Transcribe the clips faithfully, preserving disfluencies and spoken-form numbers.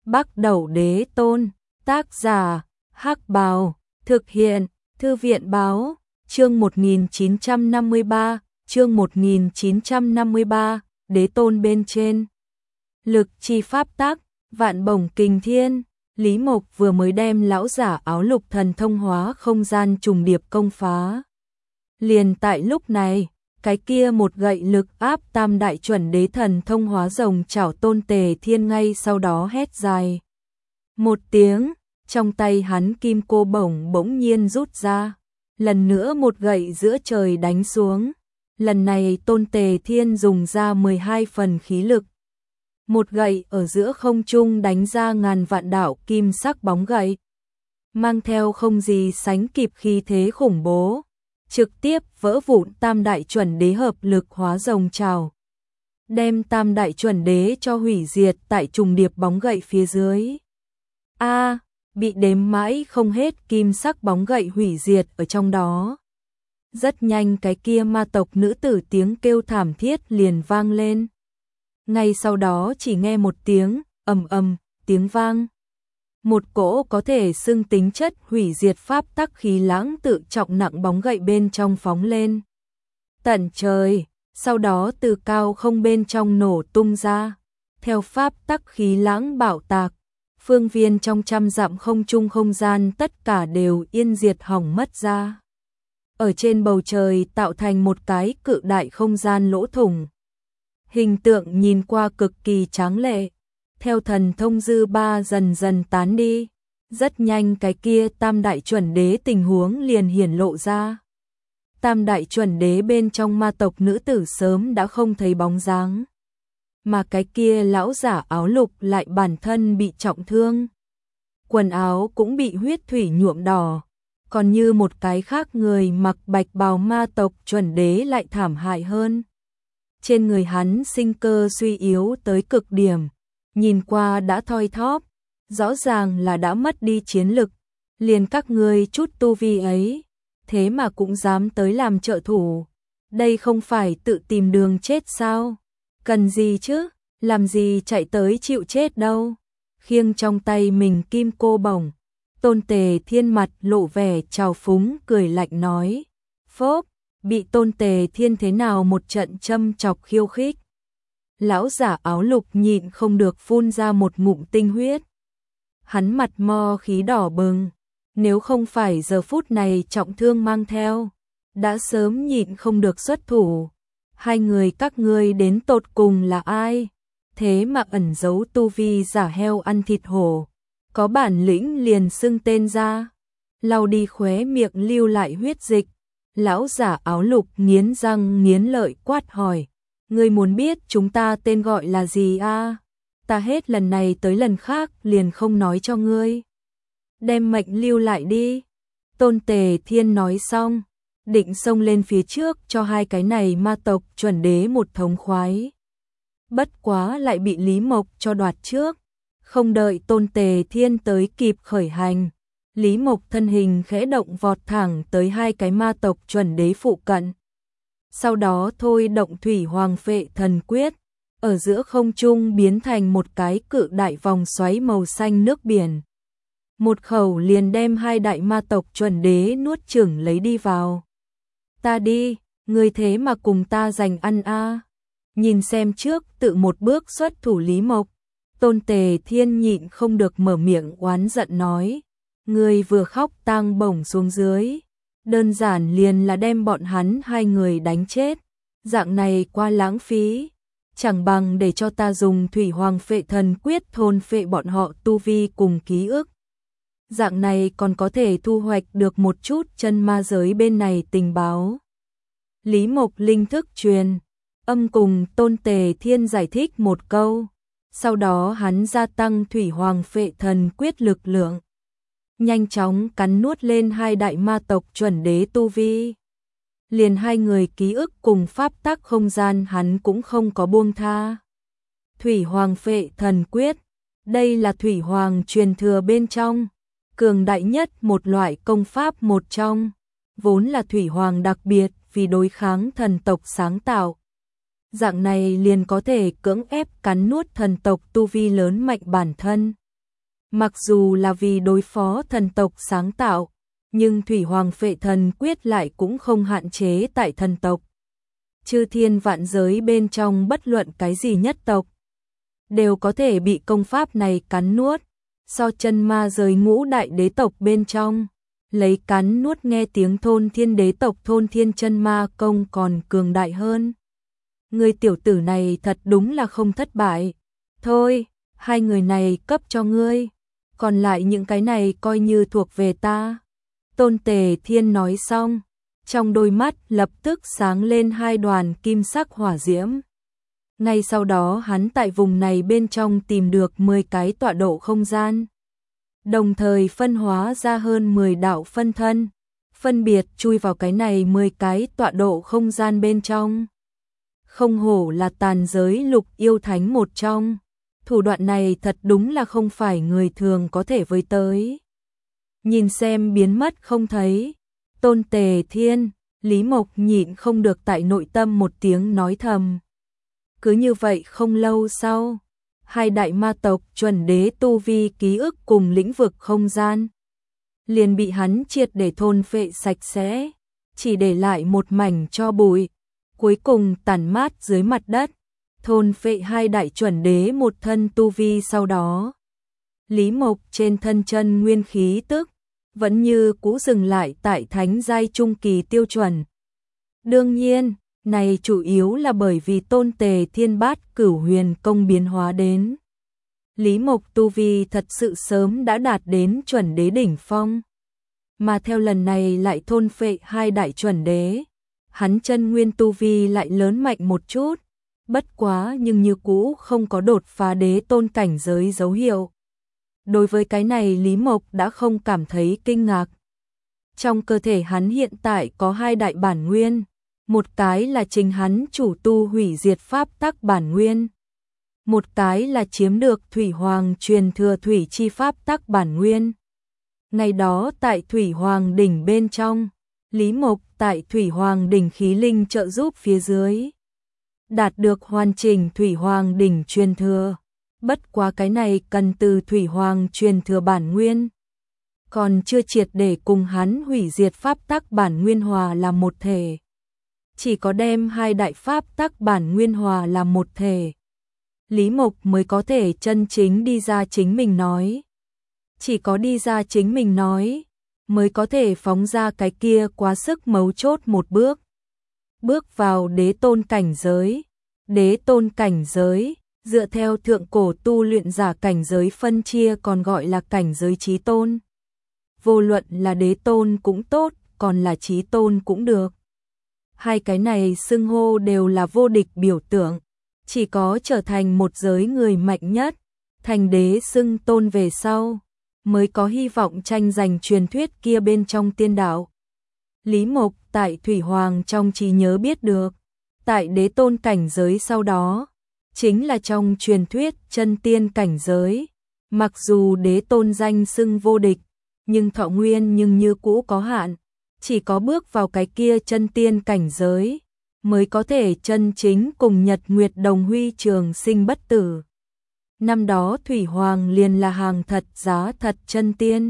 Bắc Đẩu Đế Tôn, tác giả, Hắc Bào, thực hiện, Thư viện báo, chương một nghìn chín trăm năm mươi ba, chương một nghìn chín trăm năm mươi ba, Đế Tôn bên trên. Lực chi pháp tác, vạn bổng kình thiên, Lý Mộc vừa mới đem lão giả áo lục thần thông hóa không gian trùng điệp công phá. Liền tại lúc này, cái kia một gậy lực áp tam đại chuẩn đế thần thông hóa rồng chảo Tôn Tề Thiên ngay sau đó hét dài một tiếng, trong tay hắn kim cô bổng bỗng nhiên rút ra, lần nữa một gậy giữa trời đánh xuống. Lần này Tôn Tề Thiên dùng ra mười hai phần khí lực. Một gậy ở giữa không trung đánh ra ngàn vạn đạo kim sắc bóng gậy, mang theo không gì sánh kịp khí thế khủng bố, trực tiếp vỡ vụn tam đại chuẩn đế hợp lực hóa rồng trào, đem tam đại chuẩn đế cho hủy diệt tại trùng điệp bóng gậy phía dưới. A, bị đếm mãi không hết kim sắc bóng gậy hủy diệt ở trong đó. Rất nhanh cái kia ma tộc nữ tử tiếng kêu thảm thiết liền vang lên. Ngay sau đó chỉ nghe một tiếng ầm ầm, tiếng vang. Một cỗ có thể xưng tính chất hủy diệt pháp tắc khí lãng tự trọng nặng bóng gậy bên trong phóng lên tận trời, sau đó từ cao không bên trong nổ tung ra. Theo pháp tắc khí lãng bạo tạc, phương viên trong trăm dặm không trung không gian tất cả đều yên diệt hỏng mất ra. Ở trên bầu trời tạo thành một cái cự đại không gian lỗ thủng. Hình tượng nhìn qua cực kỳ tráng lệ. Theo thần thông dư ba dần dần tán đi, rất nhanh cái kia tam đại chuẩn đế tình huống liền hiển lộ ra. Tam đại chuẩn đế bên trong ma tộc nữ tử sớm đã không thấy bóng dáng, mà cái kia lão giả áo lục lại bản thân bị trọng thương, quần áo cũng bị huyết thủy nhuộm đỏ, còn như một cái khác người mặc bạch bào ma tộc chuẩn đế lại thảm hại hơn. Trên người hắn sinh cơ suy yếu tới cực điểm, nhìn qua đã thoi thóp, rõ ràng là đã mất đi chiến lực. Liền các ngươi chút tu vi ấy, thế mà cũng dám tới làm trợ thủ, đây không phải tự tìm đường chết sao? Cần gì chứ, làm gì chạy tới chịu chết đâu. Khiêng trong tay mình kim cô bổng, Tôn Tề Thiên mặt lộ vẻ trào phúng cười lạnh nói. Phốp, bị Tôn Tề Thiên thế nào một trận châm chọc khiêu khích. Lão giả áo lục nhịn không được phun ra một ngụm tinh huyết. Hắn mặt mo khí đỏ bừng, nếu không phải giờ phút này trọng thương mang theo, đã sớm nhịn không được xuất thủ. Hai người các ngươi đến tột cùng là ai? Thế mà ẩn giấu tu vi giả heo ăn thịt hổ, có bản lĩnh liền xưng tên ra. Lau đi khóe miệng lưu lại huyết dịch, lão giả áo lục nghiến răng nghiến lợi quát hỏi. Ngươi muốn biết chúng ta tên gọi là gì a? À? Ta hết lần này tới lần khác liền không nói cho ngươi. Đem mệnh lưu lại đi. Tôn Tề Thiên nói xong, định xông lên phía trước cho hai cái này ma tộc chuẩn đế một thống khoái. Bất quá lại bị Lý Mộc cho đoạt trước. Không đợi Tôn Tề Thiên tới kịp khởi hành, Lý Mộc thân hình khẽ động vọt thẳng tới hai cái ma tộc chuẩn đế phụ cận. Sau đó thôi động thủy hoàng phệ thần quyết, ở giữa không trung biến thành một cái cự đại vòng xoáy màu xanh nước biển. Một khẩu liền đem hai đại ma tộc chuẩn đế nuốt chửng lấy đi vào. Ta đi, người thế mà cùng ta giành ăn a? Nhìn xem trước tự một bước xuất thủ Lý Mộc, Tôn Tề Thiên nhịn không được mở miệng oán giận nói. Người vừa khóc tang bổng xuống dưới, đơn giản liền là đem bọn hắn hai người đánh chết. Dạng này quá lãng phí, chẳng bằng để cho ta dùng thủy hoàng phệ thần quyết thôn phệ bọn họ tu vi cùng ký ức. Dạng này còn có thể thu hoạch được một chút chân ma giới bên này tình báo. Lý Mộc linh thức truyền âm cùng Tôn Tề Thiên giải thích một câu, sau đó hắn gia tăng thủy hoàng phệ thần quyết lực lượng, nhanh chóng cắn nuốt lên hai đại ma tộc chuẩn đế tu vi. Liền hai người ký ức cùng pháp tắc không gian hắn cũng không có buông tha. Thủy hoàng phệ thần quyết, đây là thủy hoàng truyền thừa bên trong, cường đại nhất một loại công pháp một trong, vốn là thủy hoàng đặc biệt vì đối kháng thần tộc sáng tạo. Dạng này liền có thể cưỡng ép cắn nuốt thần tộc tu vi lớn mạnh bản thân, Mặc dù là vì đối phó thần tộc sáng tạo, nhưng Thủy Hoàng Phệ Thần Quyết lại cũng không hạn chế tại thần tộc. Chư thiên vạn giới bên trong bất luận cái gì nhất tộc, đều có thể bị công pháp này cắn nuốt, so chân ma giới ngũ đại đế tộc bên trong, lấy cắn nuốt nghe tiếng thôn thiên đế tộc thôn thiên chân ma công còn cường đại hơn. Người tiểu tử này thật đúng là không thất bại. Thôi, hai người này cấp cho ngươi, còn lại những cái này coi như thuộc về ta. Tôn Tề Thiên nói xong, trong đôi mắt lập tức sáng lên hai đoàn kim sắc hỏa diễm. Ngay sau đó hắn tại vùng này bên trong tìm được mười cái tọa độ không gian, đồng thời phân hóa ra hơn mười đạo phân thân, phân biệt chui vào cái này mười cái tọa độ không gian bên trong. Không hổ là tàn giới lục yêu thánh một trong, thủ đoạn này thật đúng là không phải người thường có thể với tới. Nhìn xem biến mất không thấy, Tôn Tề Thiên, Lý Mộc nhịn không được tại nội tâm một tiếng nói thầm. Cứ như vậy không lâu sau, hai đại ma tộc chuẩn đế tu vi ký ức cùng lĩnh vực không gian liền bị hắn triệt để thôn phệ sạch sẽ, chỉ để lại một mảnh tro bụi, cuối cùng tàn mát dưới mặt đất, thôn phệ hai đại chuẩn đế một thân tu vi. Sau đó, Lý Mộc trên thân chân nguyên khí tức vẫn như cũ dừng lại tại thánh giai trung kỳ tiêu chuẩn. Đương nhiên, này chủ yếu là bởi vì Tôn Tề Thiên Bát Cửu Huyền công biến hóa đến. Lý Mộc tu vi thật sự sớm đã đạt đến chuẩn đế đỉnh phong, mà theo lần này lại thôn phệ hai đại chuẩn đế, hắn chân nguyên tu vi lại lớn mạnh một chút, bất quá nhưng như cũ không có đột phá đế tôn cảnh giới dấu hiệu. Đối với cái này Lý Mộc đã không cảm thấy kinh ngạc. Trong cơ thể hắn hiện tại có hai đại bản nguyên, một cái là chính hắn chủ tu hủy diệt pháp tắc bản nguyên, một cái là chiếm được Thủy Hoàng truyền thừa thủy chi pháp tắc bản nguyên. Ngày đó tại Thủy Hoàng đỉnh bên trong, Lý Mộc tại Thủy Hoàng đỉnh khí linh trợ giúp phía dưới, đạt được hoàn chỉnh Thủy Hoàng đỉnh truyền thừa. Bất quá cái này cần từ Thủy Hoàng truyền thừa bản nguyên, còn chưa triệt để cùng hắn hủy diệt pháp tắc bản nguyên hòa làm một thể. Chỉ có đem hai đại pháp tắc bản nguyên hòa làm một thể, Lý Mộc mới có thể chân chính đi ra chính mình nói. Chỉ có đi ra chính mình nói, mới có thể phóng ra cái kia quá sức mấu chốt một bước. Bước vào đế tôn cảnh giới. Đế tôn cảnh giới, dựa theo thượng cổ tu luyện giả cảnh giới phân chia còn gọi là cảnh giới chí tôn. Vô luận là đế tôn cũng tốt, còn là chí tôn cũng được. Hai cái này xưng hô đều là vô địch biểu tượng, chỉ có trở thành một giới người mạnh nhất, thành đế xưng tôn về sau, mới có hy vọng tranh giành truyền thuyết kia bên trong tiên đạo. Lý Mộc tại Thủy Hoàng trong trí nhớ biết được, tại đế tôn cảnh giới sau đó, chính là trong truyền thuyết chân tiên cảnh giới. Mặc dù đế tôn danh xưng vô địch, nhưng thọ nguyên nhưng như cũ có hạn, chỉ có bước vào cái kia chân tiên cảnh giới, mới có thể chân chính cùng Nhật Nguyệt đồng huy trường sinh bất tử. Năm đó Thủy Hoàng liền là hàng thật giá thật chân tiên.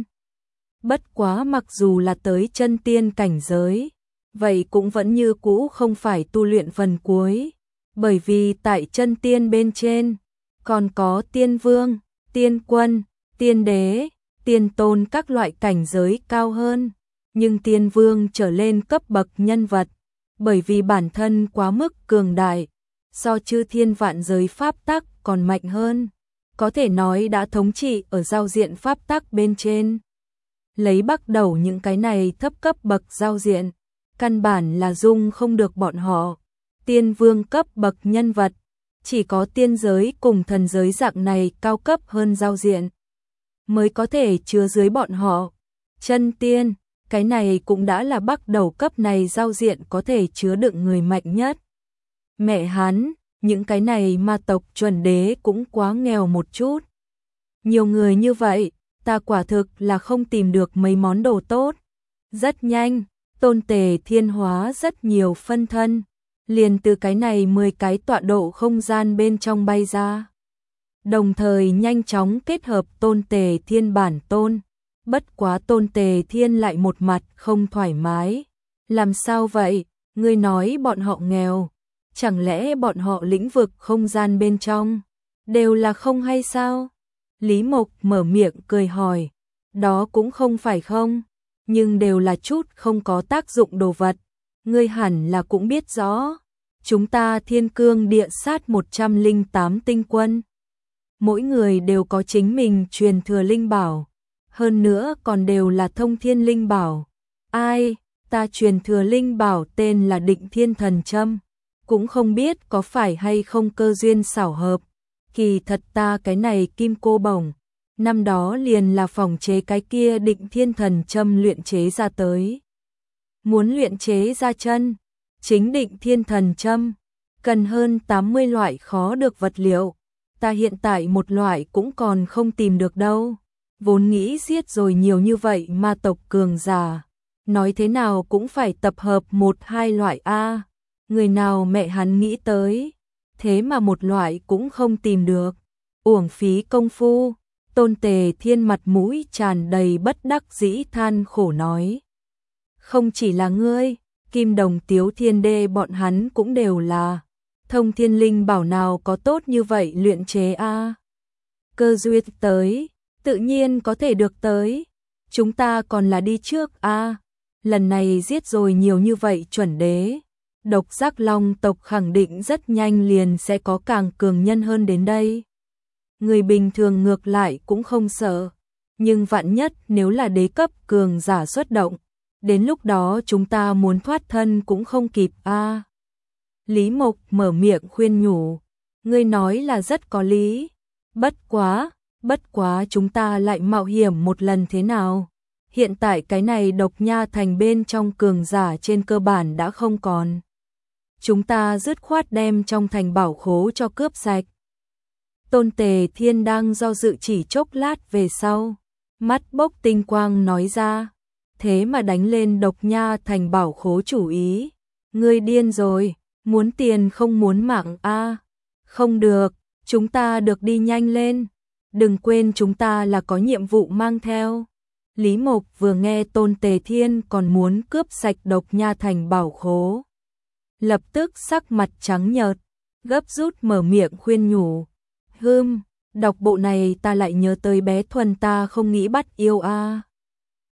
Bất quá mặc dù là tới chân tiên cảnh giới, vậy cũng vẫn như cũ không phải tu luyện phần cuối, bởi vì tại chân tiên bên trên, còn có tiên vương, tiên quân, tiên đế, tiên tôn các loại cảnh giới cao hơn, nhưng tiên vương trở lên cấp bậc nhân vật, bởi vì bản thân quá mức cường đại, so chư thiên vạn giới pháp tắc còn mạnh hơn, có thể nói đã thống trị ở giao diện pháp tắc bên trên. Lấy bắt đầu những cái này thấp cấp bậc giao diện, căn bản là dung không được bọn họ. Tiên vương cấp bậc nhân vật, chỉ có tiên giới cùng thần giới dạng này cao cấp hơn giao diện, mới có thể chứa dưới bọn họ. Chân tiên, cái này cũng đã là bắt đầu cấp này giao diện có thể chứa đựng người mạnh nhất. Mẹ hắn, những cái này ma tộc chuẩn đế cũng quá nghèo một chút. Nhiều người như vậy, ta quả thực là không tìm được mấy món đồ tốt. Rất nhanh, Tôn Tề Thiên hóa rất nhiều phân thân, liền từ cái này mười cái tọa độ không gian bên trong bay ra. đồng thời nhanh chóng kết hợp Tôn Tề Thiên bản tôn. Bất quá Tôn Tề Thiên lại một mặt không thoải mái. Làm sao vậy? Ngươi nói bọn họ nghèo, chẳng lẽ bọn họ lĩnh vực không gian bên trong đều là không hay sao? Lý Mộc mở miệng cười hỏi, đó cũng không phải không, nhưng đều là chút không có tác dụng đồ vật. Ngươi hẳn là cũng biết rõ, chúng ta Thiên Cương Địa Sát một trăm lẻ tám tinh quân, mỗi người đều có chính mình truyền thừa linh bảo, hơn nữa còn đều là thông thiên linh bảo. Ai? Ta truyền thừa linh bảo tên là Định Thiên Thần Châm, cũng không biết có phải hay không cơ duyên xảo hợp. Kỳ thật ta cái này kim cô bổng, năm đó liền là phòng chế cái kia Định Thiên Thần Châm luyện chế ra tới. Muốn luyện chế ra chân chính Định Thiên Thần Châm, cần hơn tám mươi loại khó được vật liệu. Ta hiện tại một loại cũng còn không tìm được đâu. Vốn nghĩ giết rồi nhiều như vậy ma tộc cường giả, nói thế nào cũng phải tập hợp một hai loại a. Người nào mẹ hắn nghĩ tới, thế mà một loại cũng không tìm được, uổng phí công phu. Tôn Tề Thiên mặt mũi tràn đầy bất đắc dĩ than khổ nói. Không chỉ là ngươi, Kim Đồng Tiếu Thiên Đê bọn hắn cũng đều là. Thông thiên linh bảo nào có tốt như vậy luyện chế a. Cơ duyên tới, tự nhiên có thể được tới. Chúng ta còn là đi trước a. Lần này giết rồi nhiều như vậy chuẩn đế, Độc Giác Long tộc khẳng định rất nhanh liền sẽ có càng cường nhân hơn đến đây. Người bình thường ngược lại cũng không sợ, nhưng vạn nhất nếu là đế cấp cường giả xuất động, đến lúc đó chúng ta muốn thoát thân cũng không kịp a. Lý Mộc mở miệng khuyên nhủ, ngươi nói là rất có lý, bất quá, bất quá chúng ta lại mạo hiểm một lần thế nào? Hiện tại cái này Độc Nha Thành bên trong cường giả trên cơ bản đã không còn. Chúng ta dứt khoát đem trong thành bảo khố cho cướp sạch. Tôn Tề Thiên đang do dự chỉ chốc lát về sau, mắt bốc tinh quang nói ra, thế mà đánh lên Độc Nha Thành bảo khố chủ ý. Ngươi điên rồi, muốn tiền không muốn mạng a. Không được, chúng ta được đi nhanh lên, đừng quên chúng ta là có nhiệm vụ mang theo. Lý Mộc vừa nghe Tôn Tề Thiên còn muốn cướp sạch Độc Nha Thành bảo khố, lập tức sắc mặt trắng nhợt, gấp rút mở miệng khuyên nhủ. Hừm, đọc bộ này ta lại nhớ tới bé Thuần ta không nghĩ bắt yêu a.